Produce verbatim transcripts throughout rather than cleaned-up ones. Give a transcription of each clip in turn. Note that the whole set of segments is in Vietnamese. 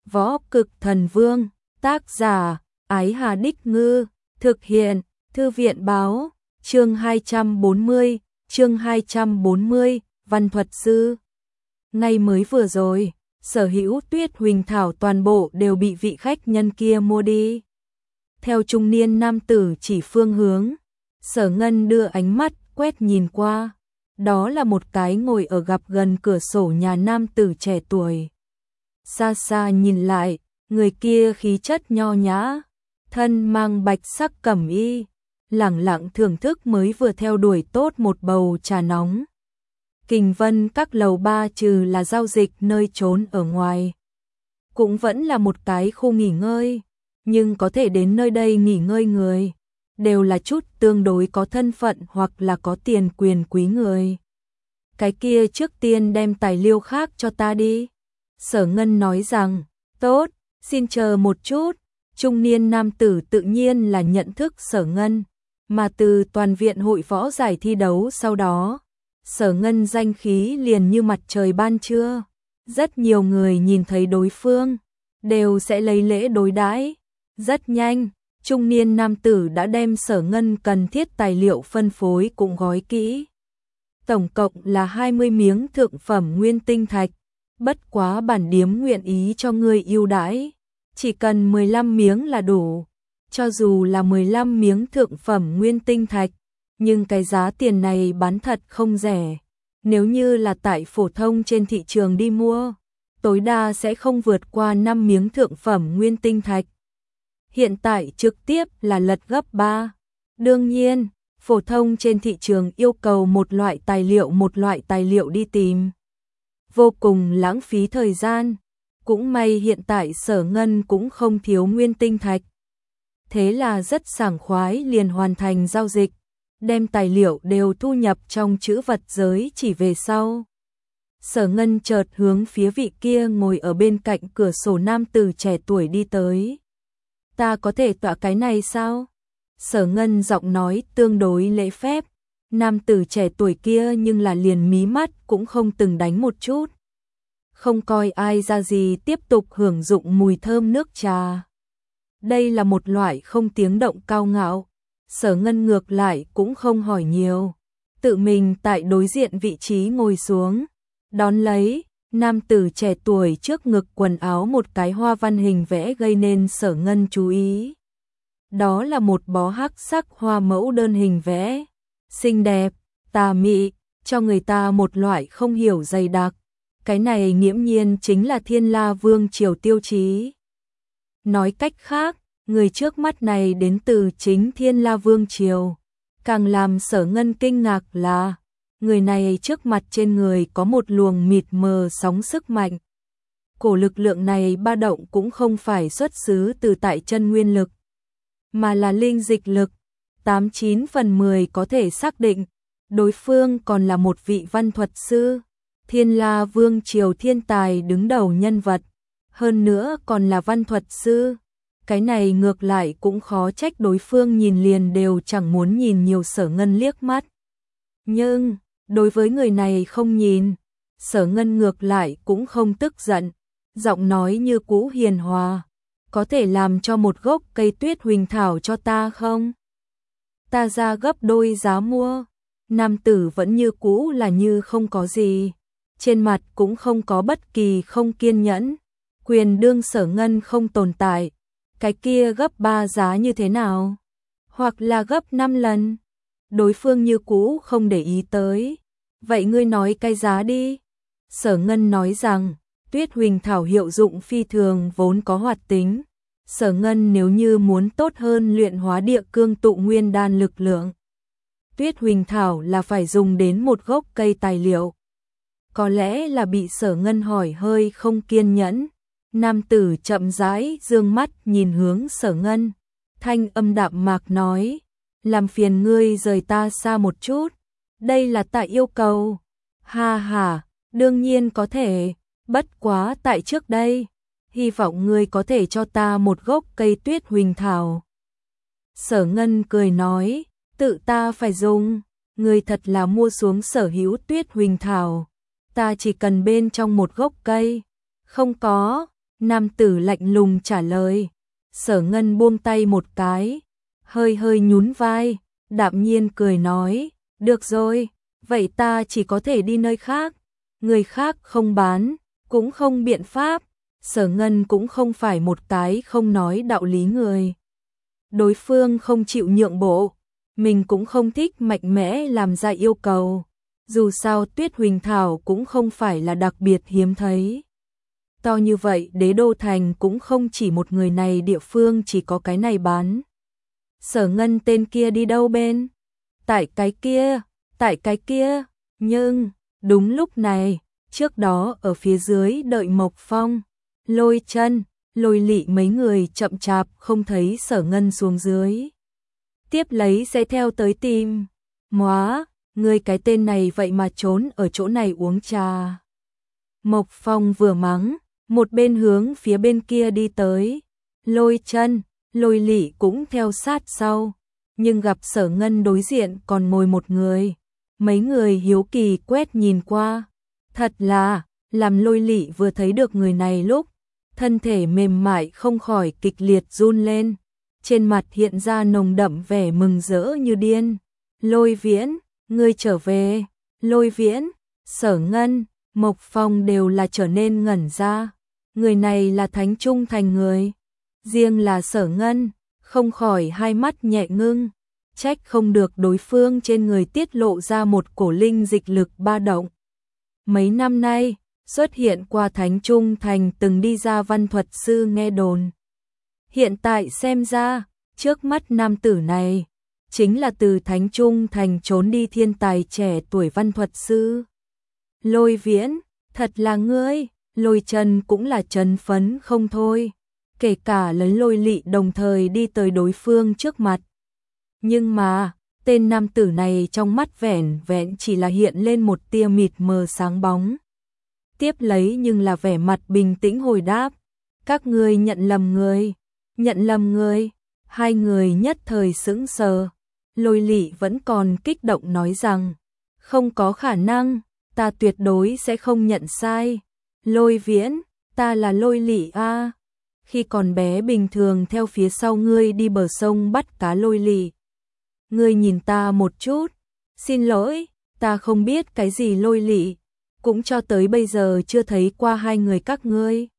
Võ Cực Thần Vương, tác giả, Ái Hà Đích Ngư, thực hiện, Thư viện báo, chương hai trăm bốn mươi, chương hai trăm bốn mươi, Văn Thuật Sư. Ngay mới vừa rồi, sở hữu Tuyết Huỳnh Thảo toàn bộ đều bị vị khách nhân kia mua đi. Theo trung niên nam tử chỉ phương hướng, Sở Ngân đưa ánh mắt quét nhìn qua. Đó là một cái ngồi ở gập gần cửa sổ nhà nam tử trẻ tuổi. Xa xa nhìn lại, người kia khí chất nho nhã, thân mang bạch sắc cẩm y, lẳng lặng thưởng thức mới vừa theo đuổi tốt một bầu trà nóng. Kình Vân các lầu ba trừ là giao dịch nơi trốn ở ngoài, cũng vẫn là một cái khu nghỉ ngơi, nhưng có thể đến nơi đây nghỉ ngơi người, đều là chút tương đối có thân phận hoặc là có tiền quyền quý người. Cái kia trước tiên đem tài liệu khác cho ta đi. Sở Ngân nói rằng, tốt, xin chờ một chút. Trung niên nam tử tự nhiên là nhận thức Sở Ngân, mà từ toàn viện hội võ giải thi đấu sau đó, Sở Ngân danh khí liền như mặt trời ban trưa. Rất nhiều người nhìn thấy đối phương, đều sẽ lấy lễ đối đãi. Rất nhanh, trung niên nam tử đã đem Sở Ngân cần thiết tài liệu phân phối cũng gói kỹ. Tổng cộng là hai mươi miếng thượng phẩm nguyên tinh thạch, bất quá bản điếm nguyện ý cho ngươi ưu đãi, chỉ cần mười lăm miếng là đủ. Cho dù là mười lăm miếng thượng phẩm nguyên tinh thạch, nhưng cái giá tiền này bán thật không rẻ. Nếu như là tại phổ thông trên thị trường đi mua, tối đa sẽ không vượt qua năm miếng thượng phẩm nguyên tinh thạch. Hiện tại trực tiếp là lật gấp ba. Đương nhiên, phổ thông trên thị trường yêu cầu một loại tài liệu một loại tài liệu đi tìm, vô cùng lãng phí thời gian. Cũng may hiện tại Sở Ngân cũng không thiếu nguyên tinh thạch. Thế là rất sảng khoái liền hoàn thành giao dịch, đem tài liệu đều thu nhập trong trữ vật giới chỉ về sau. Sở Ngân chợt hướng phía vị kia ngồi ở bên cạnh cửa sổ nam tử trẻ tuổi đi tới. Ta có thể tọa cái này sao? Sở Ngân giọng nói tương đối lễ phép. Nam tử trẻ tuổi kia nhưng là liền mí mắt cũng không từng đánh một chút. Không coi ai ra gì tiếp tục hưởng dụng mùi thơm nước trà. Đây là một loại không tiếng động cao ngạo. Sở Ngân ngược lại cũng không hỏi nhiều, tự mình tại đối diện vị trí ngồi xuống. Đón lấy, nam tử trẻ tuổi trước ngực quần áo một cái hoa văn hình vẽ gây nên Sở Ngân chú ý. Đó là một bó hắc sắc hoa mẫu đơn hình vẽ, xinh đẹp, tà mị, cho người ta một loại không hiểu dày đặc. Cái này nghiễm nhiên chính là Thiên La Vương triều tiêu chí. Nói cách khác, người trước mắt này đến từ chính Thiên La Vương triều. Càng làm Sở Ngân kinh ngạc là, người này trước mặt trên người có một luồng mịt mờ sóng sức mạnh. Cổ lực lượng này ba động cũng không phải xuất xứ từ tại chân nguyên lực, mà là linh dịch lực. Tám chín phần mười có thể xác định, đối phương còn là một vị văn thuật sư, Thiên La Vương triều thiên tài đứng đầu nhân vật, hơn nữa còn là văn thuật sư. Cái này ngược lại cũng khó trách đối phương nhìn liền đều chẳng muốn nhìn nhiều Sở Ngân liếc mắt. Nhưng, đối với người này không nhìn, Sở Ngân ngược lại cũng không tức giận, giọng nói như cũ hiền hòa. Có thể làm cho một gốc cây Tuyết Huỳnh Thảo cho ta không? Ta ra gấp đôi giá mua. Nam tử vẫn như cũ là như không có gì, trên mặt cũng không có bất kỳ không kiên nhẫn. Quyền đương Sở Ngân không tồn tại, cái kia gấp ba giá như thế nào? Hoặc là gấp năm lần? Đối phương như cũ không để ý tới. Vậy ngươi nói cái giá đi. Sở Ngân nói rằng, Tuyết Huỳnh Thảo hiệu dụng phi thường vốn có hoạt tính. Sở Ngân nếu như muốn tốt hơn luyện hóa địa cương tụ nguyên đan lực lượng, Tuyết Huỳnh Thảo là phải dùng đến một gốc cây tài liệu. Có lẽ là bị Sở Ngân hỏi hơi không kiên nhẫn, nam tử chậm rãi dương mắt nhìn hướng Sở Ngân, thanh âm đạm mạc nói, làm phiền ngươi rời ta xa một chút, đây là tại yêu cầu. Ha ha, đương nhiên có thể, bất quá tại trước đây, hy vọng ngươi có thể cho ta một gốc cây Tuyết Huỳnh Thảo. Sở Ngân cười nói, tự ta phải dùng, ngươi thật là mua xuống sở hữu Tuyết Huỳnh Thảo, ta chỉ cần bên trong một gốc cây, không có. Nam tử lạnh lùng trả lời. Sở Ngân buông tay một cái, hơi hơi nhún vai, đạm nhiên cười nói, được rồi, vậy ta chỉ có thể đi nơi khác, người khác không bán, cũng không biện pháp. Sở Ngân cũng không phải một cái không nói đạo lý người. Đối phương không chịu nhượng bộ, mình cũng không thích mạnh mẽ làm ra yêu cầu. Dù sao Tuyết Huỳnh Thảo cũng không phải là đặc biệt hiếm thấy. To như vậy Đế Đô Thành cũng không chỉ một người này, địa phương chỉ có cái này bán. Sở Ngân tên kia đi đâu bên? Tại cái kia, tại cái kia, nhưng, đúng lúc này, trước đó ở phía dưới đợi Mộc Phong, Lôi Chân, Lôi Lị mấy người chậm chạp không thấy Sở Ngân xuống dưới. Tiếp lấy sẽ theo tới tìm. Móa, người cái tên này vậy mà trốn ở chỗ này uống trà. Mộc Phong vừa mắng, một bên hướng phía bên kia đi tới. Lôi Chân, Lôi Lị cũng theo sát sau, nhưng gặp Sở Ngân đối diện còn ngồi một người. Mấy người hiếu kỳ quét nhìn qua. Thật là, làm Lôi Lị vừa thấy được người này lúc, thân thể mềm mại không khỏi kịch liệt run lên, trên mặt hiện ra nồng đậm vẻ mừng rỡ như điên. Lôi Viễn, ngươi trở về. Lôi Viễn, Sở Ngân, Mộc Phong đều là trở nên ngẩn ra. Người này là Thánh Trung Thành người. Riêng là Sở Ngân, không khỏi hai mắt nhẹ ngưng, trách không được đối phương trên người tiết lộ ra một cổ linh dịch lực ba động. Mấy năm nay, xuất hiện qua Thánh Trung Thành từng đi ra văn thuật sư nghe đồn. Hiện tại xem ra, trước mắt nam tử này, chính là từ Thánh Trung Thành trốn đi thiên tài trẻ tuổi văn thuật sư. Lôi Viễn, thật là ngươi. Lôi Chân cũng là chấn phấn không thôi, kể cả lấy Lôi Lị đồng thời đi tới đối phương trước mặt. Nhưng mà, tên nam tử này trong mắt vẻn vẹn chỉ là hiện lên một tia mịt mờ sáng bóng. Tiếp lấy nhưng là vẻ mặt bình tĩnh hồi đáp, các ngươi nhận lầm người, nhận lầm người. Hai người nhất thời sững sờ. Lôi Lị vẫn còn kích động nói rằng, không có khả năng, ta tuyệt đối sẽ không nhận sai. Lôi Viễn, ta là Lôi Lị a. Khi còn bé bình thường theo phía sau ngươi đi bờ sông bắt cá. Lôi Lị, ngươi nhìn ta một chút. Xin lỗi, ta không biết cái gì. Lôi Lị, cũng cho tới bây giờ chưa thấy qua hai người các ngươi.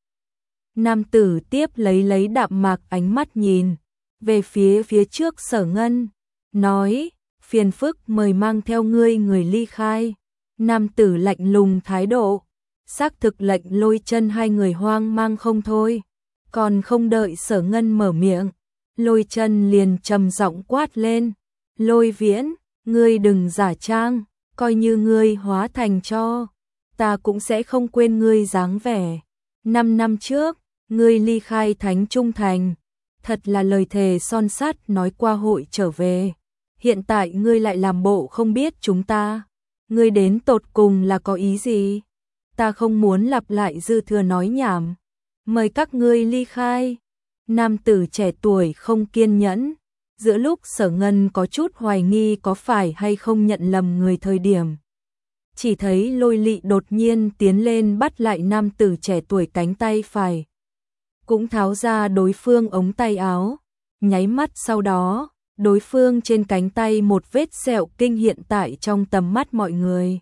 Nam tử tiếp lấy lấy đạm mạc ánh mắt nhìn về phía phía trước Sở Ngân, nói, phiền phức mời mang theo ngươi người ly khai. Nam tử lạnh lùng thái độ, xác thực lệnh Lôi Chân hai người hoang mang không thôi. Còn không đợi Sở Ngân mở miệng, Lôi Chân liền trầm giọng quát lên, Lôi Viễn, ngươi đừng giả trang, coi như ngươi hóa thành tro, ta cũng sẽ không quên ngươi dáng vẻ. Năm năm trước, ngươi ly khai Thánh Trung Thành, thật là lời thề son sắt nói qua hội trở về. Hiện tại ngươi lại làm bộ không biết chúng ta, ngươi đến tột cùng là có ý gì? Ta không muốn lặp lại dư thừa nói nhảm, mời các ngươi ly khai. Nam tử trẻ tuổi không kiên nhẫn, giữa lúc Sở Ngân có chút hoài nghi có phải hay không nhận lầm người thời điểm, chỉ thấy Lôi Lị đột nhiên tiến lên bắt lại nam tử trẻ tuổi cánh tay phải, cũng tháo ra đối phương ống tay áo. Nháy mắt sau đó, đối phương trên cánh tay một vết sẹo kinh hiện tại trong tầm mắt mọi người.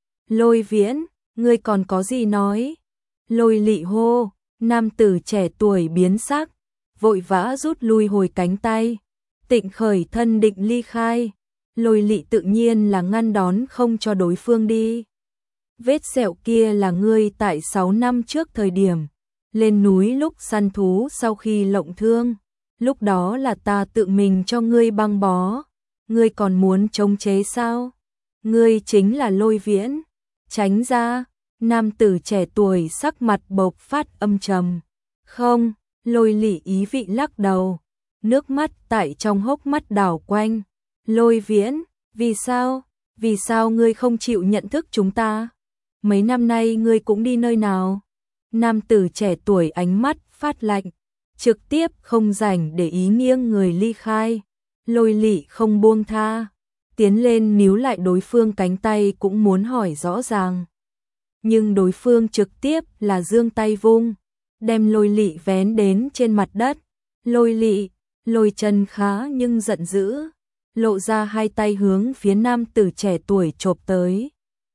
Lôi Viễn, ngươi còn có gì nói? Lôi Lị hô. Nam tử trẻ tuổi biến sắc, vội vã rút lui hồi cánh tay, tịnh khởi thân định ly khai. Lôi Lị tự nhiên là ngăn đón không cho đối phương đi. Vết sẹo kia là ngươi tại sáu năm trước thời điểm lên núi lúc săn thú sau khi lộng thương, lúc đó là ta tự mình cho ngươi băng bó, ngươi còn muốn chống chế sao? Ngươi chính là Lôi Viễn, tránh ra. Nam tử trẻ tuổi sắc mặt bộc phát âm trầm. Không. Lôi Lị ý vị lắc đầu, nước mắt tại trong hốc mắt đảo quanh. Lôi Viễn, vì sao? Vì sao ngươi không chịu nhận thức chúng ta? Mấy năm nay ngươi cũng đi nơi nào? Nam tử trẻ tuổi ánh mắt phát lạnh, trực tiếp không rảnh để ý nghiêng người ly khai. Lôi Lị không buông tha, tiến lên níu lại đối phương cánh tay cũng muốn hỏi rõ ràng. Nhưng đối phương trực tiếp là giương tay vung, đem Lôi Lị vén đến trên mặt đất. Lôi Lị, Lôi Chân khá nhưng giận dữ, lộ ra hai tay hướng phía nam tử trẻ tuổi chộp tới.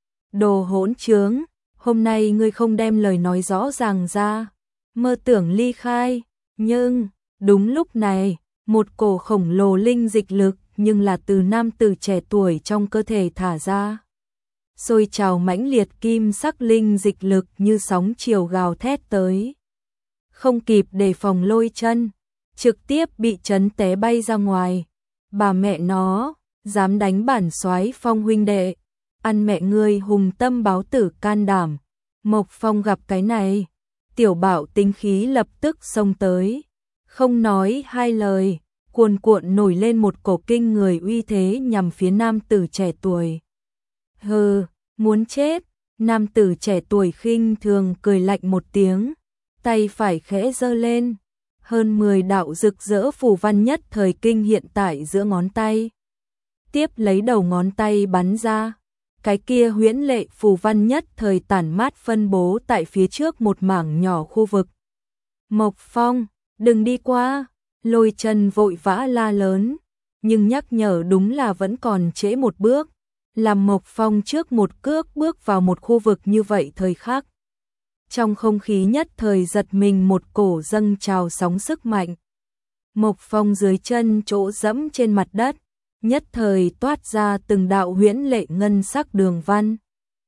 Đồ hỗn trướng, hôm nay ngươi không đem lời nói rõ ràng ra, mơ tưởng ly khai, nhưng, đúng lúc này, một cổ khổng lồ linh dịch lực nhưng là từ nam tử trẻ tuổi trong cơ thể thả ra. Sôi trào mãnh liệt kim sắc linh dịch lực như sóng chiều gào thét tới. Không kịp đề phòng Lôi Chân, trực tiếp bị chấn té bay ra ngoài. Bà mẹ nó, dám đánh bản soái Phong huynh đệ, ăn mẹ ngươi hùng tâm báo tử can đảm. Mộc Phong gặp cái này, tiểu bạo tính khí lập tức xông tới, không nói hai lời, cuồn cuộn nổi lên một cổ kinh người uy thế nhằm phía nam tử trẻ tuổi. Hừ, muốn chết, nam tử trẻ tuổi khinh thường cười lạnh một tiếng, tay phải khẽ giơ lên, hơn mười đạo rực rỡ phù văn nhất thời kinh hiện tại giữa ngón tay. Tiếp lấy đầu ngón tay bắn ra, cái kia huyễn lệ phù văn nhất thời tản mát phân bố tại phía trước một mảng nhỏ khu vực. Mộc Phong, đừng đi qua, Lôi Chân vội vã la lớn, nhưng nhắc nhở đúng là vẫn còn trễ một bước, làm Mộc Phong trước một cước bước vào một khu vực như vậy thời khắc. Trong không khí nhất thời giật mình một cổ dâng trào sóng sức mạnh. Mộc Phong dưới chân chỗ dẫm trên mặt đất, nhất thời toát ra từng đạo huyễn lệ ngân sắc đường văn.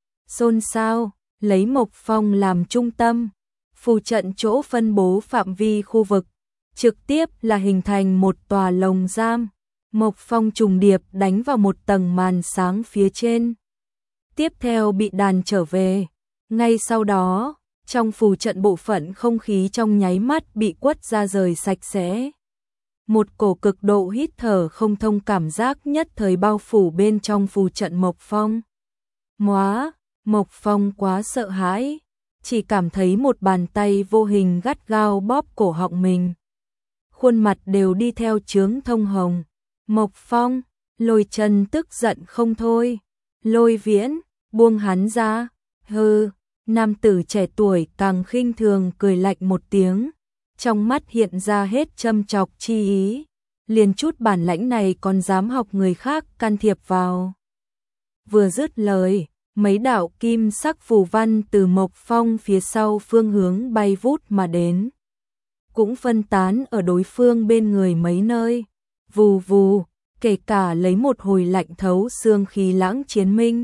Xôn xao, lấy Mộc Phong làm trung tâm, phù trận chỗ phân bố phạm vi khu vực, trực tiếp là hình thành một tòa lồng giam. Mộc Phong trùng điệp đánh vào một tầng màn sáng phía trên. Tiếp theo bị đàn trở về. Ngay sau đó, trong phù trận bộ phận không khí trong nháy mắt bị quất ra rời sạch sẽ. Một cổ cực độ hít thở không thông cảm giác nhất thời bao phủ bên trong phù trận Mộc Phong. Móa, Mộc Phong quá sợ hãi, chỉ cảm thấy một bàn tay vô hình gắt gao bóp cổ họng mình. Khuôn mặt đều đi theo chướng thông hồng. Mộc Phong, Lôi Chân tức giận không thôi. Lôi Viễn, buông hắn ra. Hừ, nam tử trẻ tuổi càng khinh thường cười lạnh một tiếng, trong mắt hiện ra hết châm chọc chi ý, liền chút bản lãnh này còn dám học người khác can thiệp vào. Vừa dứt lời, mấy đạo kim sắc phù văn từ Mộc Phong phía sau phương hướng bay vút mà đến, cũng phân tán ở đối phương bên người mấy nơi. Vù vù, kể cả lấy một hồi lạnh thấu xương khí lãng chiến minh.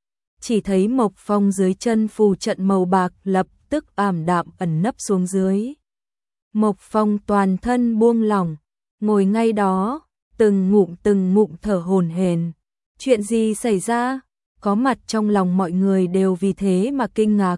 Chỉ thấy Mộc Phong dưới chân phù trận màu bạc lập tức ảm đạm ẩn nấp xuống dưới. Mộc Phong toàn thân buông lỏng, ngồi ngay đó, từng ngụm từng ngụm thở hổn hển. Chuyện gì xảy ra? Có mặt trong lòng mọi người đều vì thế mà kinh ngạc.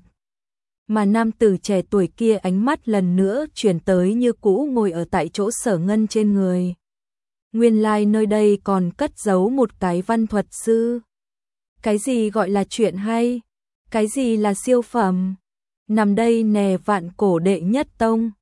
Mà nam tử trẻ tuổi kia ánh mắt lần nữa chuyển tới như cũ ngồi ở tại chỗ Sở Ngân trên người. Nguyên lai like nơi đây còn cất giấu một cái văn thuật sư. Cái gì gọi là chuyện hay? Cái gì là siêu phẩm? Nằm đây nè vạn cổ đệ nhất tông.